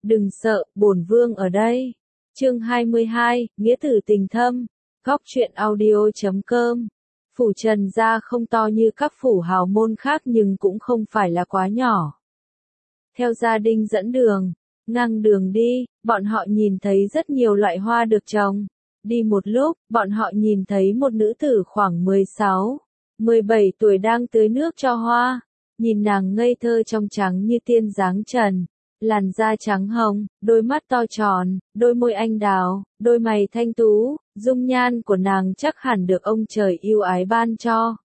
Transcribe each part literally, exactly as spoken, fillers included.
Đừng sợ, bổn vương ở đây. Chương hai mươi hai, Nghĩa tử tình thâm. Góc truyện audio chấm com. Phủ Trần gia không to như các phủ hào môn khác nhưng cũng không phải là quá nhỏ. Theo gia đình dẫn đường, ngang đường đi, bọn họ nhìn thấy rất nhiều loại hoa được trồng. Đi một lúc, bọn họ nhìn thấy một nữ tử khoảng mười sáu, mười bảy tuổi đang tưới nước cho hoa. Nhìn nàng ngây thơ trong trắng như tiên dáng trần, làn da trắng hồng, đôi mắt to tròn, đôi môi anh đào, đôi mày thanh tú, dung nhan của nàng chắc hẳn được ông trời yêu ái ban cho.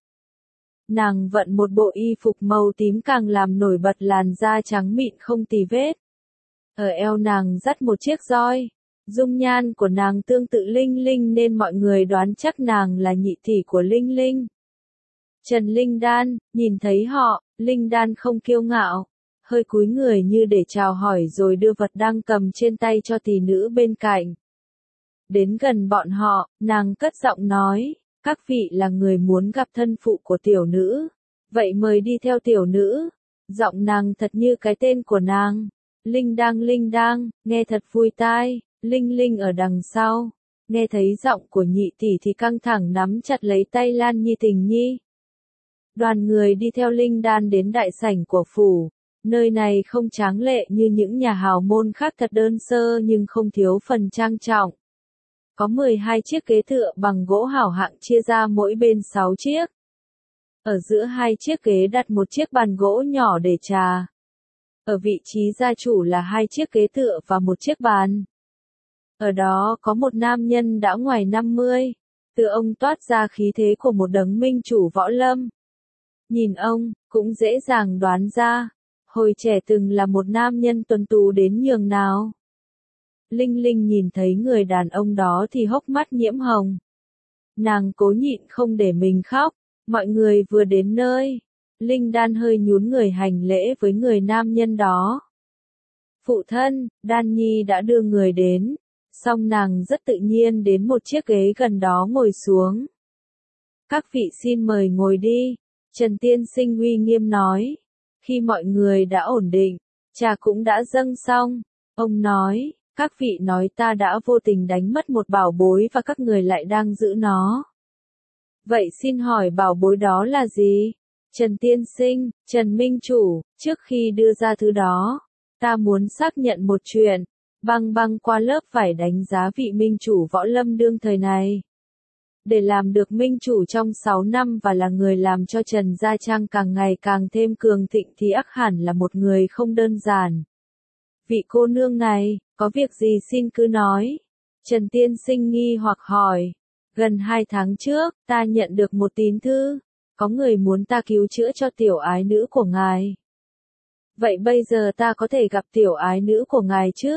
Nàng vận một bộ y phục màu tím càng làm nổi bật làn da trắng mịn không tì vết. Ở eo nàng dắt một chiếc roi. Dung nhan của nàng tương tự Linh Linh nên mọi người đoán chắc nàng là nhị tỷ của Linh Linh. Trần Linh Đan, nhìn thấy họ, Linh Đan không kiêu ngạo, hơi cúi người như để chào hỏi rồi đưa vật đang cầm trên tay cho tỷ nữ bên cạnh. Đến gần bọn họ, nàng cất giọng nói, các vị là người muốn gặp thân phụ của tiểu nữ, vậy mời đi theo tiểu nữ. Giọng nàng thật như cái tên của nàng, Linh Đang Linh Đang, nghe thật vui tai. Linh Linh ở đằng sau, nghe thấy giọng của nhị tỷ thì căng thẳng nắm chặt lấy tay Lan Nhi Tình Nhi. Đoàn người đi theo Linh Đan đến đại sảnh của phủ, nơi này không tráng lệ như những nhà hào môn khác, thật đơn sơ nhưng không thiếu phần trang trọng. Có mười hai chiếc ghế tựa bằng gỗ hảo hạng chia ra mỗi bên sáu chiếc. Ở giữa hai chiếc ghế đặt một chiếc bàn gỗ nhỏ để trà. Ở vị trí gia chủ là hai chiếc ghế tựa và một chiếc bàn. Ở đó có một nam nhân đã ngoài năm mươi, từ ông toát ra khí thế của một đấng minh chủ võ lâm. Nhìn ông, cũng dễ dàng đoán ra, hồi trẻ từng là một nam nhân tuấn tú đến nhường nào. Linh Linh nhìn thấy người đàn ông đó thì hốc mắt nhiễm hồng. Nàng cố nhịn không để mình khóc, mọi người vừa đến nơi. Linh Đan hơi nhún người hành lễ với người nam nhân đó. Phụ thân, Đan Nhi đã đưa người đến. Xong nàng rất tự nhiên đến một chiếc ghế gần đó ngồi xuống. Các vị xin mời ngồi đi, Trần Tiên Sinh uy nghiêm nói. Khi mọi người đã ổn định, trà cũng đã dâng xong, ông nói, các vị nói ta đã vô tình đánh mất một bảo bối và các người lại đang giữ nó. Vậy xin hỏi bảo bối đó là gì? Trần Tiên Sinh, Trần Minh Chủ, trước khi đưa ra thứ đó, ta muốn xác nhận một chuyện. Băng băng qua lớp phải đánh giá vị minh chủ võ lâm đương thời này. Để làm được minh chủ trong sáu năm và là người làm cho Trần Gia Trang càng ngày càng thêm cường thịnh thì ắt hẳn là một người không đơn giản. Vị cô nương này, có việc gì xin cứ nói. Trần Tiên Sinh nghi hoặc hỏi. Gần hai tháng trước, ta nhận được một tín thư. Có người muốn ta cứu chữa cho tiểu ái nữ của ngài. Vậy bây giờ ta có thể gặp tiểu ái nữ của ngài chứ?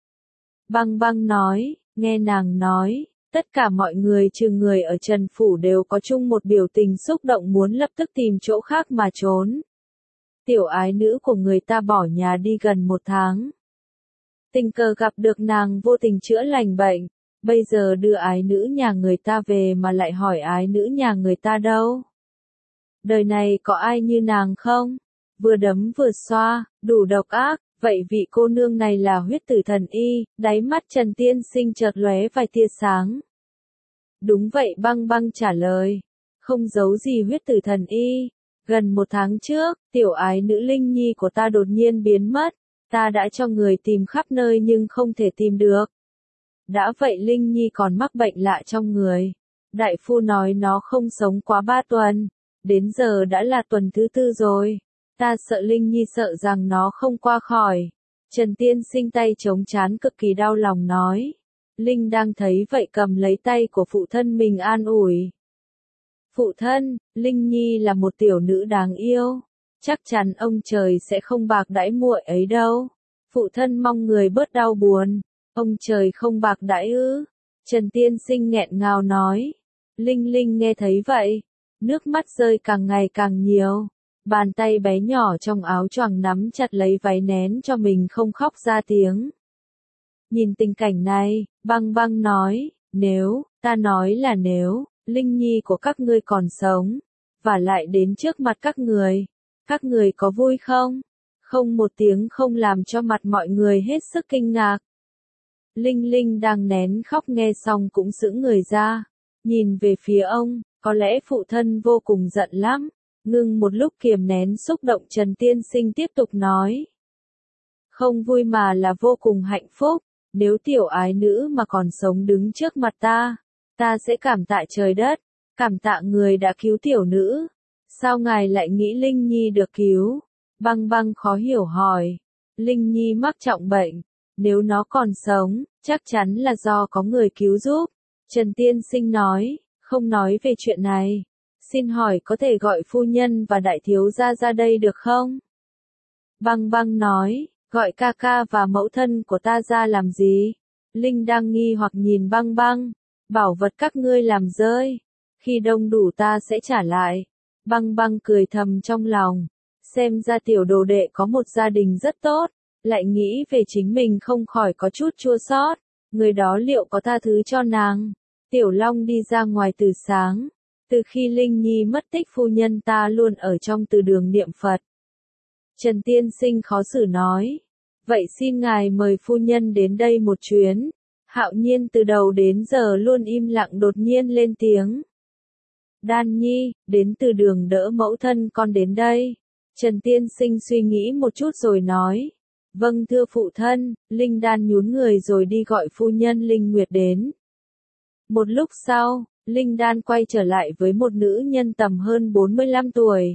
Băng băng nói, nghe nàng nói, tất cả mọi người trừ người ở Trần Phủ đều có chung một biểu tình xúc động muốn lập tức tìm chỗ khác mà trốn. Tiểu ái nữ của người ta bỏ nhà đi gần một tháng. Tình cờ gặp được nàng vô tình chữa lành bệnh, bây giờ đưa ái nữ nhà người ta về mà lại hỏi ái nữ nhà người ta đâu. Đời này có ai như nàng không? Vừa đấm vừa xoa, đủ độc ác. Vậy vị cô nương này là huyết tử thần y, đáy mắt Trần Tiên Sinh chợt lóe vài tia sáng. Đúng vậy, băng băng trả lời. Không giấu gì huyết tử thần y. Gần một tháng trước, tiểu ái nữ Linh Nhi của ta đột nhiên biến mất. Ta đã cho người tìm khắp nơi nhưng không thể tìm được. Đã vậy Linh Nhi còn mắc bệnh lạ trong người. Đại phu nói nó không sống quá ba tuần. Đến giờ đã là tuần thứ tư rồi. Ta sợ Linh Nhi sợ rằng nó không qua khỏi. Trần Tiên Sinh tay chống trán cực kỳ đau lòng nói. Linh đang thấy vậy cầm lấy tay của phụ thân mình an ủi. Phụ thân, Linh Nhi là một tiểu nữ đáng yêu. Chắc chắn ông trời sẽ không bạc đãi muội ấy đâu. Phụ thân mong người bớt đau buồn. Ông trời không bạc đãi ư? Trần Tiên Sinh nghẹn ngào nói. Linh Linh nghe thấy vậy. Nước mắt rơi càng ngày càng nhiều. Bàn tay bé nhỏ trong áo choàng nắm chặt lấy váy nén cho mình không khóc ra tiếng. Nhìn tình cảnh này, băng băng nói, nếu, ta nói là nếu, Linh Nhi của các ngươi còn sống, và lại đến trước mặt các người, các người có vui không? Không một tiếng không làm cho mặt mọi người hết sức kinh ngạc. Linh Linh đang nén khóc nghe xong cũng sững người ra, nhìn về phía ông, có lẽ phụ thân vô cùng giận lắm. Ngưng một lúc kiềm nén xúc động, Trần Tiên Sinh tiếp tục nói. Không vui mà là vô cùng hạnh phúc, nếu tiểu ái nữ mà còn sống đứng trước mặt ta, ta sẽ cảm tạ trời đất, cảm tạ người đã cứu tiểu nữ. Sao ngài lại nghĩ Linh Nhi được cứu? Băng Băng khó hiểu hỏi. Linh Nhi mắc trọng bệnh, nếu nó còn sống, chắc chắn là do có người cứu giúp. Trần Tiên Sinh nói, không nói về chuyện này. Xin hỏi có thể gọi phu nhân và đại thiếu gia ra đây được không? Băng Băng nói, gọi ca ca và mẫu thân của ta ra làm gì? Linh đang nghi hoặc nhìn Băng Băng, bảo vật các ngươi làm rơi, khi đông đủ ta sẽ trả lại. Băng Băng cười thầm trong lòng, xem ra tiểu đồ đệ có một gia đình rất tốt, lại nghĩ về chính mình không khỏi có chút chua xót, người đó liệu có tha thứ cho nàng? Tiểu Long đi ra ngoài từ sáng, từ khi Linh Nhi mất tích phu nhân ta luôn ở trong từ đường niệm Phật. Trần Tiên Sinh khó xử nói, vậy xin ngài mời phu nhân đến đây một chuyến. Hạo Nhiên từ đầu đến giờ luôn im lặng đột nhiên lên tiếng. Đan Nhi, đến từ đường đỡ mẫu thân con đến đây. Trần Tiên Sinh suy nghĩ một chút rồi nói. Vâng thưa phụ thân. Linh Đan nhún người rồi đi gọi phu nhân Linh Nguyệt đến. Một lúc sau, Linh Đan quay trở lại với một nữ nhân tầm hơn bốn mươi lăm tuổi.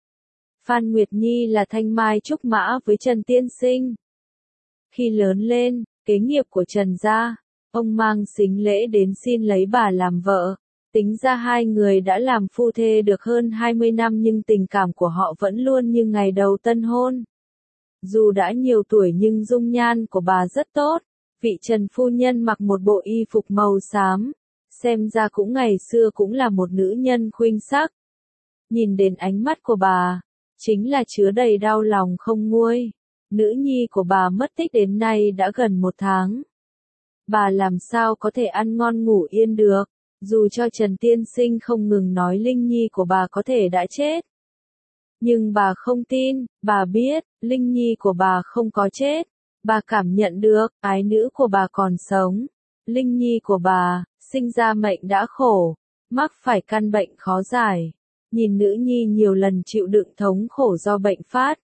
Phan Nguyệt Nhi là thanh mai trúc mã với Trần Tiên Sinh. Khi lớn lên, kế nghiệp của Trần gia, ông mang sính lễ đến xin lấy bà làm vợ. Tính ra hai người đã làm phu thê được hơn hai mươi năm nhưng tình cảm của họ vẫn luôn như ngày đầu tân hôn. Dù đã nhiều tuổi nhưng dung nhan của bà rất tốt. Vị Trần phu nhân mặc một bộ y phục màu xám, xem ra cũng ngày xưa cũng là một nữ nhân khuynh sắc. Nhìn đến ánh mắt của bà, chính là chứa đầy đau lòng không nguôi. Nữ nhi của bà mất tích đến nay đã gần một tháng. Bà làm sao có thể ăn ngon ngủ yên được, dù cho Trần Tiên Sinh không ngừng nói Linh Nhi của bà có thể đã chết. Nhưng bà không tin, bà biết, Linh Nhi của bà không có chết. Bà cảm nhận được, ái nữ của bà còn sống. Linh Nhi của bà, sinh ra mệnh đã khổ, mắc phải căn bệnh khó giải. Nhìn nữ nhi nhiều lần chịu đựng thống khổ do bệnh phát.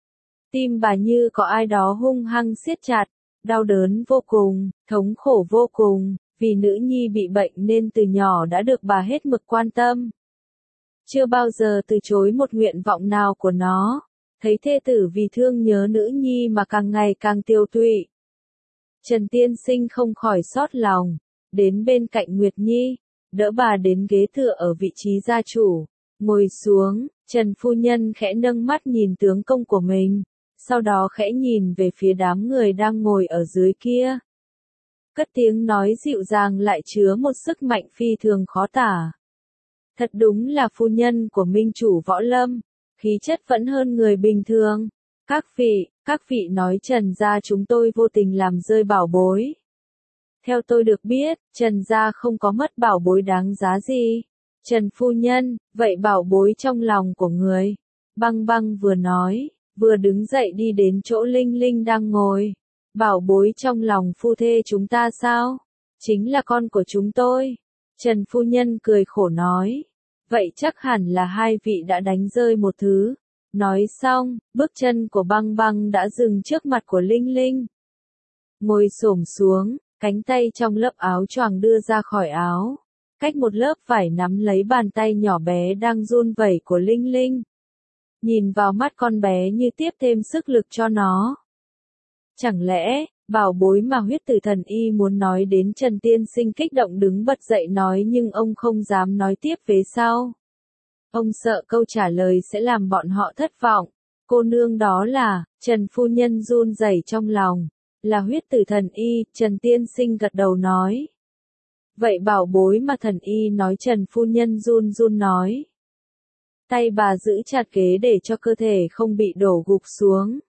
Tim bà như có ai đó hung hăng siết chặt, đau đớn vô cùng, thống khổ vô cùng, vì nữ nhi bị bệnh nên từ nhỏ đã được bà hết mực quan tâm. Chưa bao giờ từ chối một nguyện vọng nào của nó, thấy thê tử vì thương nhớ nữ nhi mà càng ngày càng tiêu tụy. Trần Tiên Sinh không khỏi xót lòng, đến bên cạnh Nguyệt Nhi, đỡ bà đến ghế tựa ở vị trí gia chủ, ngồi xuống, Trần phu nhân khẽ nâng mắt nhìn tướng công của mình, sau đó khẽ nhìn về phía đám người đang ngồi ở dưới kia. Cất tiếng nói dịu dàng lại chứa một sức mạnh phi thường khó tả. Thật đúng là phu nhân của minh chủ Võ Lâm, khí chất vẫn hơn người bình thường. Các vị, các vị nói Trần gia chúng tôi vô tình làm rơi bảo bối. Theo tôi được biết, Trần gia không có mất bảo bối đáng giá gì. Trần phu nhân, vậy bảo bối trong lòng của người. Băng Băng vừa nói, vừa đứng dậy đi đến chỗ Linh Linh đang ngồi. Bảo bối trong lòng phu thê chúng ta sao? Chính là con của chúng tôi. Trần phu nhân cười khổ nói. Vậy chắc hẳn là hai vị đã đánh rơi một thứ. Nói xong, bước chân của Băng Băng đã dừng trước mặt của Linh Linh. Ngồi xổm xuống, cánh tay trong lớp áo choàng đưa ra khỏi áo. Cách một lớp vải nắm lấy bàn tay nhỏ bé đang run rẩy của Linh Linh. Nhìn vào mắt con bé như tiếp thêm sức lực cho nó. Chẳng lẽ, bảo bối mà huyết tử thần y muốn nói đến? Trần Tiên Sinh kích động đứng bật dậy nói nhưng ông không dám nói tiếp về sau. Ông sợ câu trả lời sẽ làm bọn họ thất vọng. Cô nương đó là, Trần phu nhân run rẩy trong lòng. Là huyết tử thần y, Trần Tiên Sinh gật đầu nói. Vậy bảo bối mà thần y nói? Trần phu nhân run run nói. Tay bà giữ chặt ghế để cho cơ thể không bị đổ gục xuống.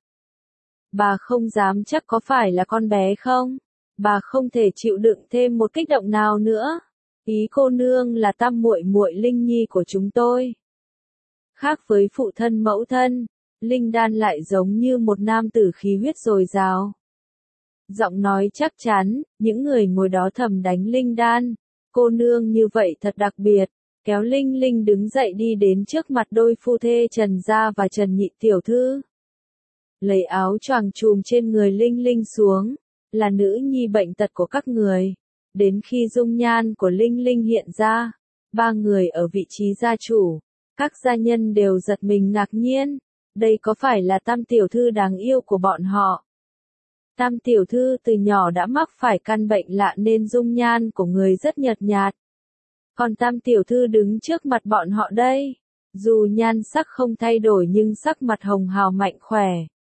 Bà không dám chắc có phải là con bé không? Bà không thể chịu đựng thêm một kích động nào nữa. Ý cô nương là tam muội muội Linh Nhi của chúng tôi. Khác với phụ thân mẫu thân, Linh Đan lại giống như một nam tử khí huyết dồi dào. Giọng nói chắc chắn, những người ngồi đó thầm đánh Linh Đan. Cô nương như vậy thật đặc biệt, kéo Linh Linh đứng dậy đi đến trước mặt đôi phu thê Trần Gia và Trần Nhị tiểu thư. Lấy áo choàng trùm trên người Linh Linh xuống, là nữ nhi bệnh tật của các người. Đến khi dung nhan của Linh Linh hiện ra, ba người ở vị trí gia chủ, các gia nhân đều giật mình ngạc nhiên. Đây có phải là Tam tiểu thư đáng yêu của bọn họ? Tam tiểu thư từ nhỏ đã mắc phải căn bệnh lạ nên dung nhan của người rất nhợt nhạt. Còn Tam tiểu thư đứng trước mặt bọn họ đây, dù nhan sắc không thay đổi nhưng sắc mặt hồng hào mạnh khỏe.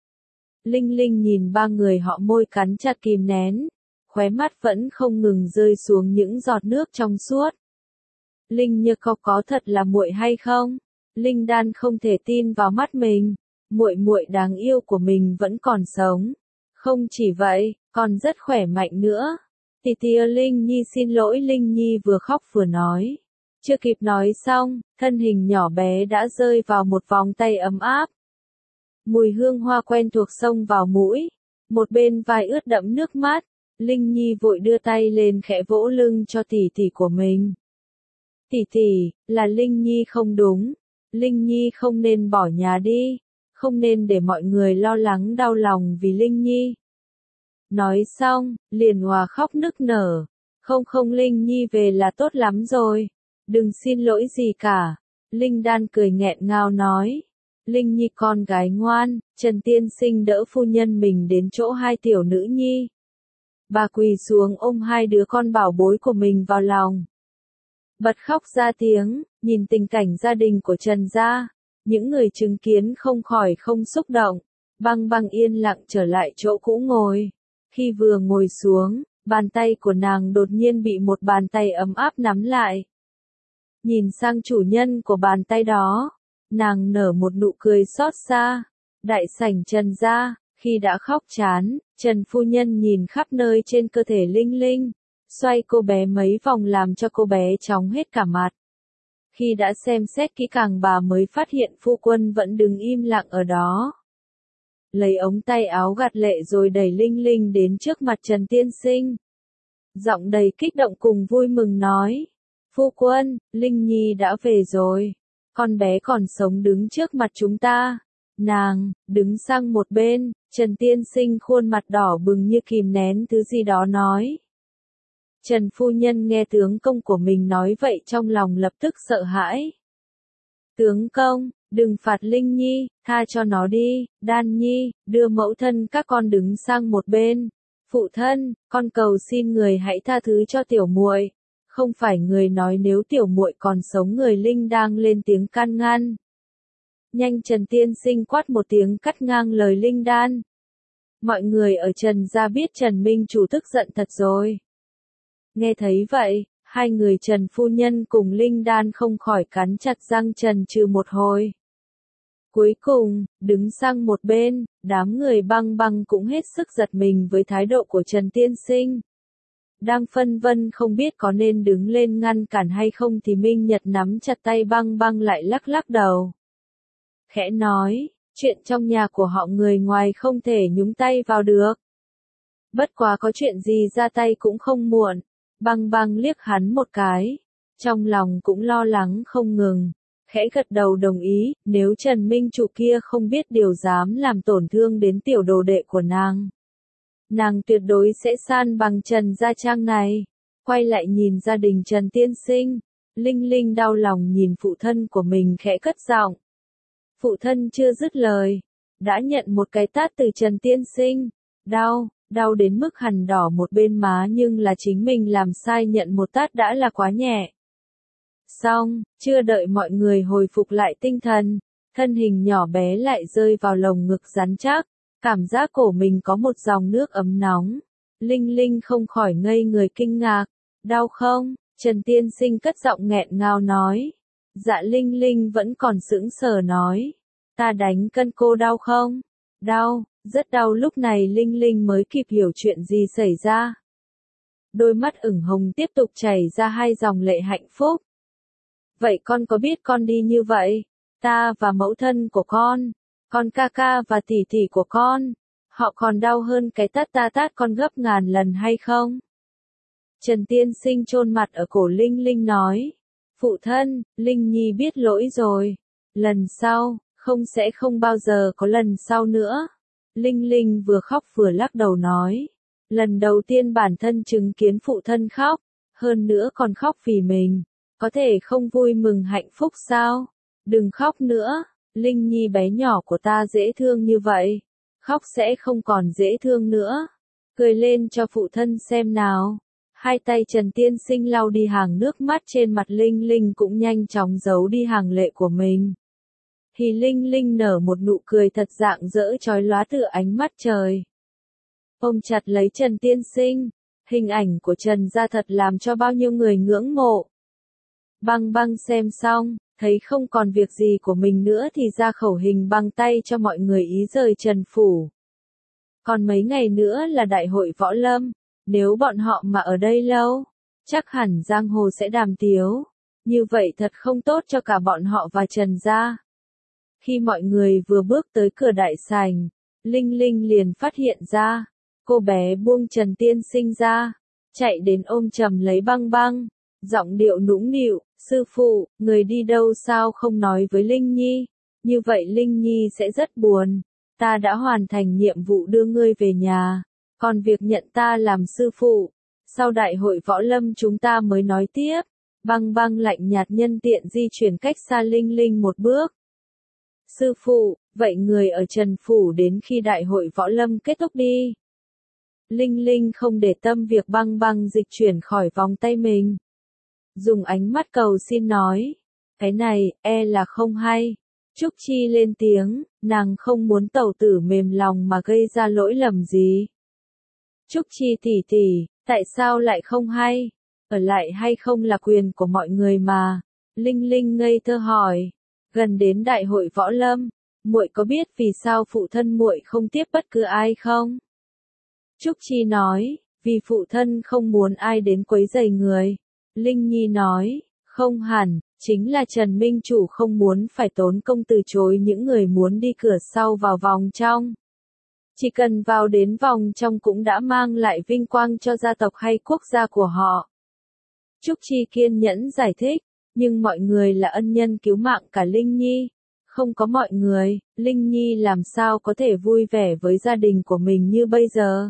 Linh Linh nhìn ba người họ môi cắn chặt kìm nén, khóe mắt vẫn không ngừng rơi xuống những giọt nước trong suốt. Linh Như có có thật là muội hay không? Linh Đan không thể tin vào mắt mình, muội muội đáng yêu của mình vẫn còn sống. Không chỉ vậy, còn rất khỏe mạnh nữa. Tì tìa Linh Nhi xin lỗi, Linh Nhi vừa khóc vừa nói. Chưa kịp nói xong, thân hình nhỏ bé đã rơi vào một vòng tay ấm áp. Mùi hương hoa quen thuộc xông vào mũi, một bên vai ướt đẫm nước mắt. Linh Nhi vội đưa tay lên khẽ vỗ lưng cho tỷ tỷ của mình. Tỷ tỷ, là Linh Nhi không đúng. Linh Nhi không nên bỏ nhà đi, không nên để mọi người lo lắng đau lòng vì Linh Nhi. Nói xong, liền hòa khóc nức nở. Không không Linh Nhi về là tốt lắm rồi. Đừng xin lỗi gì cả. Linh Đan cười nghẹn ngào nói. Linh Nhi con gái ngoan, Trần Tiên Sinh đỡ phu nhân mình đến chỗ hai tiểu nữ nhi. Bà quỳ xuống ôm hai đứa con bảo bối của mình vào lòng. Bật khóc ra tiếng, nhìn tình cảnh gia đình của Trần gia. Những người chứng kiến không khỏi không xúc động. Băng băng yên lặng trở lại chỗ cũ ngồi. Khi vừa ngồi xuống, bàn tay của nàng đột nhiên bị một bàn tay ấm áp nắm lại. Nhìn sang chủ nhân của bàn tay đó, nàng nở một nụ cười xót xa. Đại sảnh Trần gia, khi đã khóc chán, Trần phu nhân nhìn khắp nơi trên cơ thể Linh Linh, xoay cô bé mấy vòng làm cho cô bé chóng hết cả mặt. Khi đã xem xét kỹ càng bà mới phát hiện phu quân vẫn đứng im lặng ở đó. Lấy ống tay áo gạt lệ rồi đẩy Linh Linh đến trước mặt Trần Tiên Sinh. Giọng đầy kích động cùng vui mừng nói. Phu quân, Linh Nhi đã về rồi. Con bé còn sống đứng trước mặt chúng ta. Nàng, đứng sang một bên, Trần Tiên Sinh khuôn mặt đỏ bừng như kìm nén thứ gì đó nói. Trần phu nhân nghe tướng công của mình nói vậy trong lòng lập tức sợ hãi. Tướng công, đừng phạt Linh Nhi, tha cho nó đi. Đan Nhi, đưa mẫu thân các con đứng sang một bên. Phụ thân, con cầu xin người hãy tha thứ cho tiểu muội. Không phải người nói nếu tiểu muội còn sống, người Linh đang lên tiếng can ngăn. Nhanh, Trần Tiên Sinh quát một tiếng cắt ngang lời Linh Đan. Mọi người ở Trần gia biết Trần Minh chủ tức giận thật rồi. Nghe thấy vậy, hai người Trần phu nhân cùng Linh Đan không khỏi cắn chặt răng trần trừ một hồi. Cuối cùng, đứng sang một bên, đám người Băng Băng cũng hết sức giật mình với thái độ của Trần Tiên Sinh. Đang phân vân không biết có nên đứng lên ngăn cản hay không thì Minh Nhật nắm chặt tay Băng Băng lại lắc lắc đầu. Khẽ nói, chuyện trong nhà của họ người ngoài không thể nhúng tay vào được. Bất quá có chuyện gì ra tay cũng không muộn. Băng Băng liếc hắn một cái, trong lòng cũng lo lắng không ngừng, khẽ gật đầu đồng ý, nếu Trần Minh chủ kia không biết điều dám làm tổn thương đến tiểu đồ đệ của nàng. Nàng tuyệt đối sẽ san bằng Trần gia trang này. Quay lại nhìn gia đình Trần Tiên Sinh, Linh Linh đau lòng nhìn phụ thân của mình khẽ cất giọng. Phụ thân chưa dứt lời, đã nhận một cái tát từ Trần Tiên Sinh, đau. Đau đến mức hằn đỏ một bên má, nhưng là chính mình làm sai nhận một tát đã là quá nhẹ. Xong, chưa đợi mọi người hồi phục lại tinh thần, thân hình nhỏ bé lại rơi vào lồng ngực rắn chắc, cảm giác cổ mình có một dòng nước ấm nóng. Linh Linh không khỏi ngây người kinh ngạc. Đau không? Trần Tiên Sinh cất giọng nghẹn ngào nói. Dạ Linh Linh vẫn còn sững sờ nói. Ta đánh cân cô đau không? Đau. Rất đau. Lúc này Linh Linh mới kịp hiểu chuyện gì xảy ra. Đôi mắt ửng hồng tiếp tục chảy ra hai dòng lệ hạnh phúc. Vậy con có biết con đi như vậy, ta và mẫu thân của con, Con ca ca và tỷ tỷ của con, họ còn đau hơn cái tát ta tát con gấp ngàn lần hay không? Trần Tiên Sinh chôn mặt ở cổ Linh Linh nói. Phụ thân, Linh Nhi biết lỗi rồi. Lần sau, không sẽ không bao giờ có lần sau nữa. Linh Linh vừa khóc vừa lắc đầu nói. Lần đầu tiên bản thân chứng kiến phụ thân khóc, hơn nữa còn khóc vì mình. Có thể không vui mừng hạnh phúc sao? Đừng khóc nữa, Linh Nhi bé nhỏ của ta dễ thương như vậy. Khóc sẽ không còn dễ thương nữa. Cười lên cho phụ thân xem nào. Hai tay Trần Tiên Sinh lau đi hàng nước mắt trên mặt Linh Linh cũng nhanh chóng giấu đi hàng lệ của mình. Thì Linh Linh nở một nụ cười thật rạng rỡ chói lóa tựa ánh mắt trời. Ôm chặt lấy Trần Tiên Sinh, hình ảnh của Trần gia thật làm cho bao nhiêu người ngưỡng mộ. Băng Băng xem xong, thấy không còn việc gì của mình nữa thì ra khẩu hình bằng tay cho mọi người ý rời Trần phủ. Còn mấy ngày nữa là đại hội võ lâm, nếu bọn họ mà ở đây lâu, chắc hẳn giang hồ sẽ đàm tiếu, như vậy thật không tốt cho cả bọn họ và Trần gia. Khi mọi người vừa bước tới cửa đại sảnh, Linh Linh liền phát hiện ra, cô bé buông Trần Tiên Sinh ra, chạy đến ôm chầm lấy Băng Băng, giọng điệu nũng nịu, sư phụ, người đi đâu sao không nói với Linh Nhi, như vậy Linh Nhi sẽ rất buồn, ta đã hoàn thành nhiệm vụ đưa ngươi về nhà, còn việc nhận ta làm sư phụ, sau đại hội võ lâm chúng ta mới nói tiếp. Băng Băng lạnh nhạt nhân tiện di chuyển cách xa Linh Linh một bước. Sư phụ, vậy người ở Trần phủ đến khi đại hội võ lâm kết thúc đi. Linh Linh không để tâm việc Băng Băng dịch chuyển khỏi vòng tay mình. Dùng ánh mắt cầu xin nói, cái này, e là không hay. Trúc Chi lên tiếng, nàng không muốn tẩu tử mềm lòng mà gây ra lỗi lầm gì. Trúc Chi tỷ tỷ, tại sao lại không hay? Ở lại hay không là quyền của mọi người mà. Linh Linh ngây thơ hỏi. Gần đến đại hội võ lâm, muội có biết vì sao phụ thân muội không tiếp bất cứ ai không? Trúc Chi nói, vì phụ thân không muốn ai đến quấy rầy người. Linh Nhi nói, không hẳn, chính là Trần Minh Chủ không muốn phải tốn công từ chối những người muốn đi cửa sau vào vòng trong. Chỉ cần vào đến vòng trong cũng đã mang lại vinh quang cho gia tộc hay quốc gia của họ. Trúc Chi kiên nhẫn giải thích, nhưng mọi người là ân nhân cứu mạng cả Linh Nhi. Không có mọi người, Linh Nhi làm sao có thể vui vẻ với gia đình của mình như bây giờ.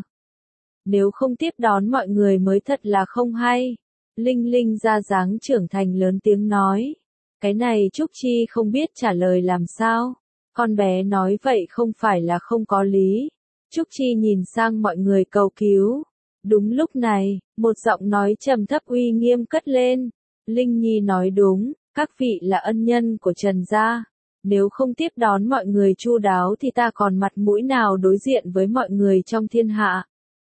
Nếu không tiếp đón mọi người mới thật là không hay. Linh Linh ra dáng trưởng thành lớn tiếng nói. Cái này Trúc Chi không biết trả lời làm sao. Con bé nói vậy không phải là không có lý. Trúc Chi nhìn sang mọi người cầu cứu. Đúng lúc này, một giọng nói trầm thấp uy nghiêm cất lên. Linh Nhi nói đúng, các vị là ân nhân của Trần gia. Nếu không tiếp đón mọi người chu đáo thì ta còn mặt mũi nào đối diện với mọi người trong thiên hạ.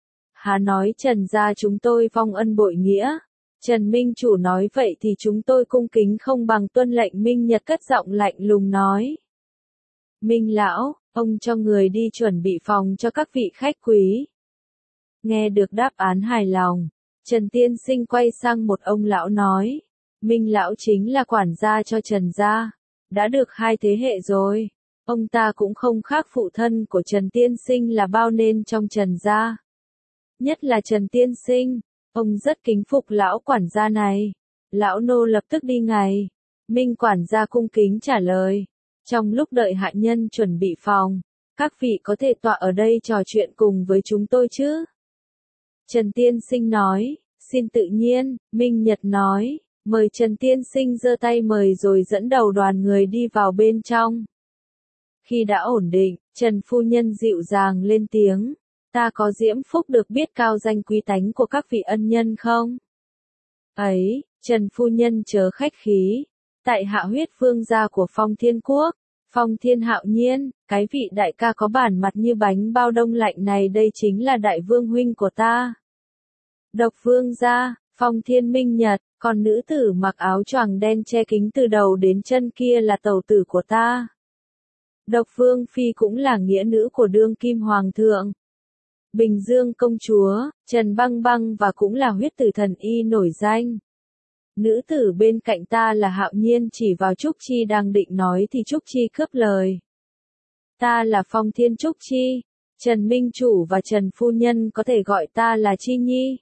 Hà nói Trần gia chúng tôi vong ân bội nghĩa. Trần Minh Chủ nói vậy thì chúng tôi cung kính không bằng tuân lệnh. Minh Nhật cất giọng lạnh lùng nói. Minh Lão, ông cho người đi chuẩn bị phòng cho các vị khách quý. Nghe được đáp án hài lòng, Trần Tiên Sinh quay sang một ông lão nói. Minh Lão chính là quản gia cho Trần gia. Đã được hai thế hệ rồi. Ông ta cũng không khác phụ thân của Trần Tiên Sinh là bao nên trong Trần gia. Nhất là Trần Tiên Sinh. Ông rất kính phục lão quản gia này. Lão nô lập tức đi ngay. Minh quản gia cung kính trả lời. Trong lúc đợi hạ nhân chuẩn bị phòng, các vị có thể tọa ở đây trò chuyện cùng với chúng tôi chứ? Trần Tiên Sinh nói, xin tự nhiên. Minh Nhật nói, mời Trần Tiên Sinh giơ tay mời rồi dẫn đầu đoàn người đi vào bên trong. Khi đã ổn định, Trần Phu Nhân dịu dàng lên tiếng. Ta có diễm phúc được biết cao danh quý tánh của các vị ân nhân không? Ấy, Trần Phu Nhân chớ khách khí. Tại hạ huyết vương gia của Phong Thiên Quốc, Phong Thiên Hạo Nhiên, cái vị đại ca có bản mặt như bánh bao đông lạnh này đây chính là đại vương huynh của ta. Độc vương gia, Phong Thiên Minh Nhật, còn nữ tử mặc áo choàng đen che kính từ đầu đến chân kia là tẩu tử của ta. Độc vương phi cũng là nghĩa nữ của đương kim hoàng thượng. Bình Dương công chúa, Trần Băng Băng và cũng là huyết tử thần y nổi danh. Nữ tử bên cạnh ta là Hạo Nhiên chỉ vào Trúc Chi đang định nói thì Trúc Chi cướp lời. Ta là Phong Thiên Trúc Chi. Trần Minh Chủ và Trần Phu Nhân có thể gọi ta là Chi Nhi.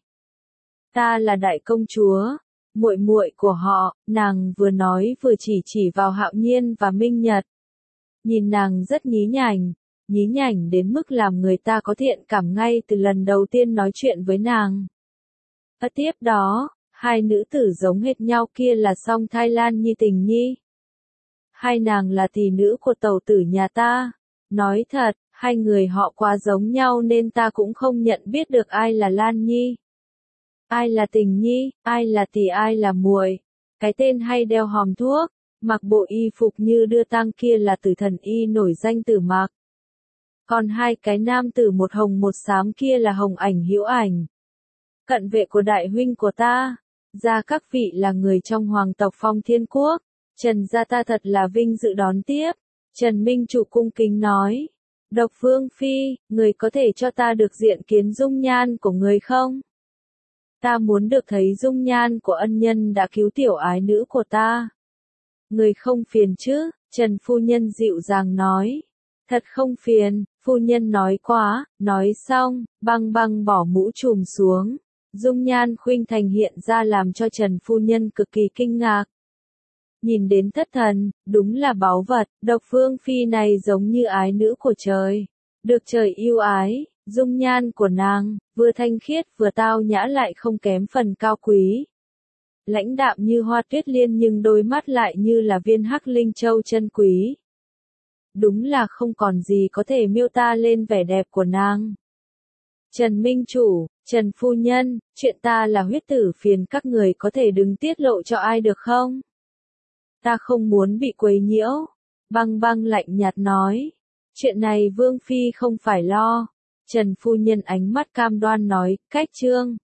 Ta là đại công chúa, muội muội của họ, nàng vừa nói vừa chỉ chỉ vào Hạo Nhiên và Minh Nhật. Nhìn nàng rất nhí nhảnh, nhí nhảnh đến mức làm người ta có thiện cảm ngay từ lần đầu tiên nói chuyện với nàng. Ở tiếp đó, hai nữ tử giống hệt nhau kia là Song Thai Lan Nhi Tình Nhi. Hai nàng là tỷ nữ của tẩu tử nhà ta. Nói thật, hai người họ quá giống nhau nên ta cũng không nhận biết được ai là Lan Nhi. Ai là Tình Nhi, ai là tỷ, ai là muội. Cái tên hay đeo hòm thuốc, mặc bộ y phục như đưa tang kia là Tử Thần Y nổi danh Tử Mạc. Còn hai cái nam tử một hồng một xám kia là Hồng Ảnh Hữu Ảnh. Cận vệ của đại huynh của ta, gia các vị là người trong hoàng tộc Phong Thiên Quốc. Trần gia ta thật là vinh dự đón tiếp. Trần Minh Chủ cung kính nói. Độc Vương Phi, người có thể cho ta được diện kiến dung nhan của người không? Ta muốn được thấy dung nhan của ân nhân đã cứu tiểu ái nữ của ta. Người không phiền chứ? Trần Phu Nhân dịu dàng nói. Thật không phiền, Phu Nhân nói quá. Nói xong, băng băng bỏ mũ trùm xuống. Dung nhan khuynh thành hiện ra làm cho Trần Phu Nhân cực kỳ kinh ngạc. Nhìn đến thất thần, đúng là báu vật, Độc Vương Phi này giống như ái nữ của trời. Được trời yêu ái, dung nhan của nàng, vừa thanh khiết vừa tao nhã lại không kém phần cao quý. Lãnh đạm như hoa tuyết liên nhưng đôi mắt lại như là viên hắc linh châu chân quý. Đúng là không còn gì có thể miêu tả lên vẻ đẹp của nàng. Trần Minh Chủ, Trần Phu Nhân, chuyện ta là huyết tử phiền các người có thể đừng tiết lộ cho ai được không? Ta không muốn bị quấy nhiễu. Băng băng lạnh nhạt nói. Chuyện này Vương Phi không phải lo. Trần Phu Nhân ánh mắt cam đoan nói, cách trương.